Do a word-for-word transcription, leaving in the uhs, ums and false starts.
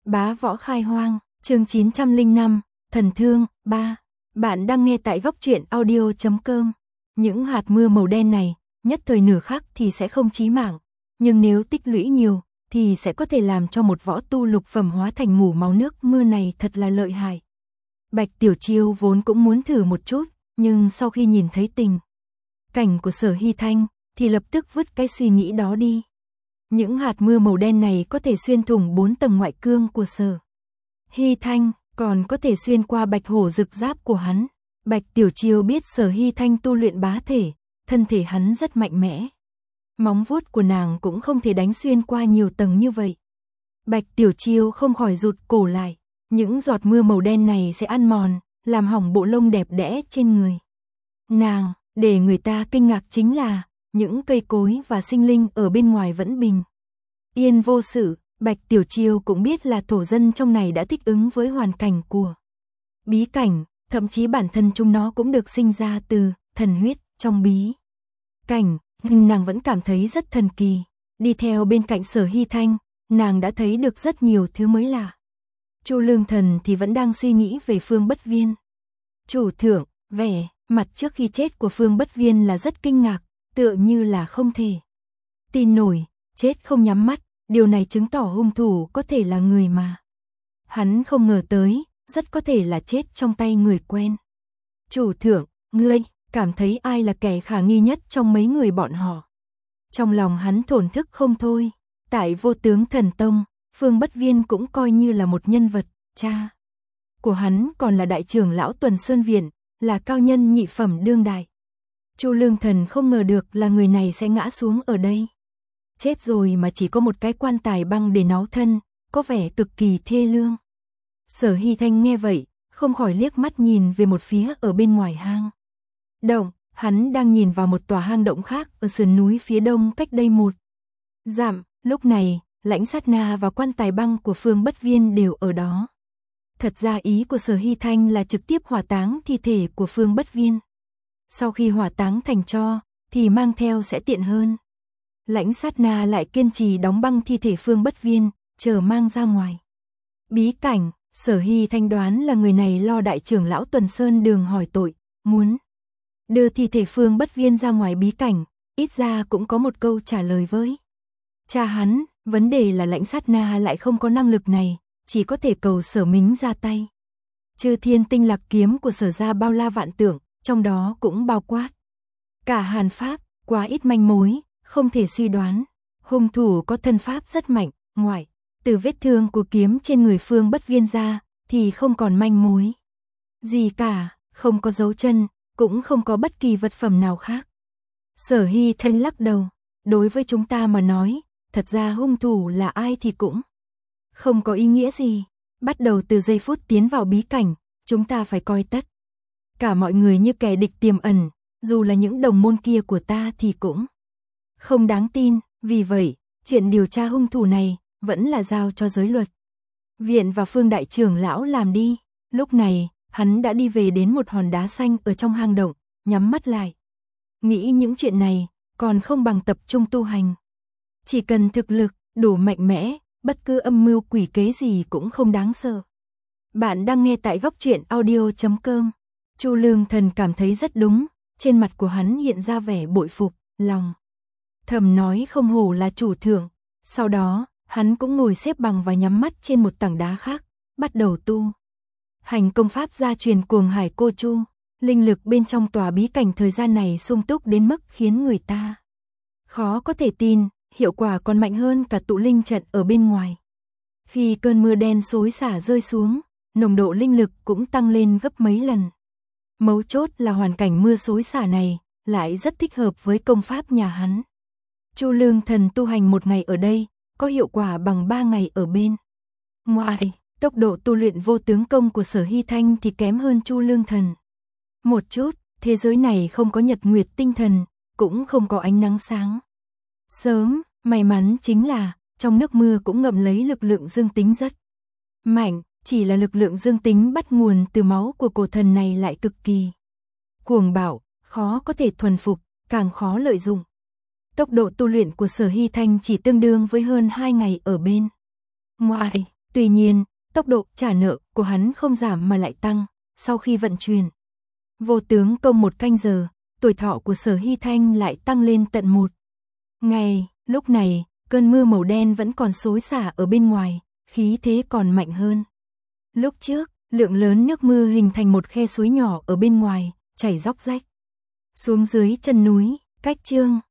Bá võ khai hoang, chương chín trăm lẻ năm, thần thương, ba. Bạn đang nghe tại góc truyện audio chấm com. Những hạt mưa màu đen này, nhất thời nửa khắc thì sẽ không chí mạng, nhưng nếu tích lũy nhiều, thì sẽ có thể làm cho một võ tu lục phẩm hóa thành mủ máu. Nước mưa này thật là lợi hại. Bạch Tiểu Chiêu vốn cũng muốn thử một chút, nhưng sau khi nhìn thấy tình cảnh của Sở Hy Thanh, thì lập tức vứt cái suy nghĩ đó đi. Những hạt mưa màu đen này có thể xuyên thủng bốn tầng ngoại cương của Sở Hy Thanh, còn có thể xuyên qua bạch hổ rực giáp của hắn. Bạch Tiểu Chiêu biết Sở Hy Thanh tu luyện bá thể, thân thể hắn rất mạnh mẽ. Móng vuốt của nàng cũng không thể đánh xuyên qua nhiều tầng như vậy. Bạch Tiểu Chiêu không khỏi rụt cổ lại, những giọt mưa màu đen này sẽ ăn mòn, làm hỏng bộ lông đẹp đẽ trên người nàng. Để người ta kinh ngạc chính là, những cây cối và sinh linh ở bên ngoài vẫn bình yên vô sự. Bạch Tiểu Chiêu cũng biết là thổ dân trong này đã thích ứng với hoàn cảnh của bí cảnh, thậm chí bản thân chúng nó cũng được sinh ra từ thần huyết trong bí cảnh, nhưng nàng vẫn cảm thấy rất thần kỳ. Đi theo bên cạnh Sở Hy Thanh, nàng đã thấy được rất nhiều thứ mới lạ. Chu Lương Thần thì vẫn đang suy nghĩ về Phương Bất Viên. Chủ thượng, vẻ mặt trước khi chết của Phương Bất Viên là rất kinh ngạc, tựa như là không thể tin nổi, chết không nhắm mắt, điều này chứng tỏ hung thủ có thể là người mà hắn không ngờ tới, rất có thể là chết trong tay người quen. Chủ thượng, ngươi cảm thấy ai là kẻ khả nghi nhất trong mấy người bọn họ? Trong lòng hắn thổn thức không thôi. Tại Vô Tướng Thần Tông, Phương Bất Viên cũng coi như là một nhân vật, cha của hắn còn là đại trưởng lão Tuần Sơn Viện, là cao nhân nhị phẩm đương đại. Chu Lương Thần không ngờ được là người này sẽ ngã xuống ở đây. Chết rồi mà chỉ có một cái quan tài băng để náu thân, có vẻ cực kỳ thê lương. Sở Hy Thanh nghe vậy, không khỏi liếc mắt nhìn về một phía ở bên ngoài hang động. Hắn đang nhìn vào một tòa hang động khác ở sườn núi phía đông cách đây một dặm. Lúc này, Lãnh Sát Na và quan tài băng của Phương Bất Viên đều ở đó. Thật ra ý của Sở Hy Thanh là trực tiếp hỏa táng thi thể của Phương Bất Viên. Sau khi hỏa táng thành tro, thì mang theo sẽ tiện hơn. Lãnh Sát Na lại kiên trì đóng băng thi thể Phương Bất Viên, chờ mang ra ngoài bí cảnh. Sở Hy Thanh đoán là người này lo đại trưởng lão Tuần Sơn Đường hỏi tội, muốn đưa thi thể Phương Bất Viên ra ngoài bí cảnh, ít ra cũng có một câu trả lời với cha hắn. Vấn đề là Lãnh Sát Na lại không có năng lực này, chỉ có thể cầu Sở Mính ra tay. Chư Thiên Tinh Lạc kiếm của Sở gia bao la vạn tượng, trong đó cũng bao quát cả hàn pháp, quá ít manh mối, không thể suy đoán. Hung thủ có thân pháp rất mạnh, ngoại từ vết thương của kiếm trên người Phương Bất Viên ra, thì không còn manh mối gì cả, không có dấu chân, cũng không có bất kỳ vật phẩm nào khác. Sở Hy Thanh lắc đầu, đối với chúng ta mà nói, thật ra hung thủ là ai thì cũng không có ý nghĩa gì. Bắt đầu từ giây phút tiến vào bí cảnh, chúng ta phải coi tất cả mọi người như kẻ địch tiềm ẩn, dù là những đồng môn kia của ta thì cũng không đáng tin. Vì vậy, chuyện điều tra hung thủ này vẫn là giao cho giới luật viện và Phương đại trưởng lão làm đi. Lúc này, hắn đã đi về đến một hòn đá xanh ở trong hang động, nhắm mắt lại. Nghĩ những chuyện này, còn không bằng tập trung tu hành. Chỉ cần thực lực đủ mạnh mẽ, bất cứ âm mưu quỷ kế gì cũng không đáng sợ. Bạn đang nghe tại góc truyện audio chấm com. Chu Lương Thần cảm thấy rất đúng, trên mặt của hắn hiện ra vẻ bội phục, lòng thầm nói không hổ là chủ thượng. Sau đó, hắn cũng ngồi xếp bằng và nhắm mắt trên một tảng đá khác, bắt đầu tu hành công pháp gia truyền Cuồng Hải Cô Chu. Linh lực bên trong tòa bí cảnh thời gian này sung túc đến mức khiến người ta khó có thể tin, hiệu quả còn mạnh hơn cả tụ linh trận ở bên ngoài. Khi cơn mưa đen xối xả rơi xuống, nồng độ linh lực cũng tăng lên gấp mấy lần. Mấu chốt là hoàn cảnh mưa xối xả này lại rất thích hợp với công pháp nhà hắn. Chu Lương Thần tu hành một ngày ở đây, có hiệu quả bằng ba ngày ở bên ngoài. Tốc độ tu luyện vô tướng công của Sở Hy Thanh thì kém hơn Chu Lương Thần một chút. Thế giới này không có nhật nguyệt tinh thần, cũng không có ánh nắng sáng sớm. May mắn chính là, trong nước mưa cũng ngậm lấy lực lượng dương tính rất mạnh. Chỉ là lực lượng dương tính bắt nguồn từ máu của cổ thần này lại cực kỳ cuồng bạo, khó có thể thuần phục, càng khó lợi dụng. Tốc độ tu luyện của Sở Hy Thanh chỉ tương đương với hơn hai ngày ở bên ngoài. Tuy nhiên, tốc độ trả nợ của hắn không giảm mà lại tăng, sau khi vận chuyển vô tướng công một canh giờ, tuổi thọ của Sở Hy Thanh lại tăng lên tận một ngày. Lúc này, cơn mưa màu đen vẫn còn xối xả ở bên ngoài, khí thế còn mạnh hơn. Lúc trước, lượng lớn nước mưa hình thành một khe suối nhỏ ở bên ngoài, chảy róc rách xuống dưới chân núi. Cách chương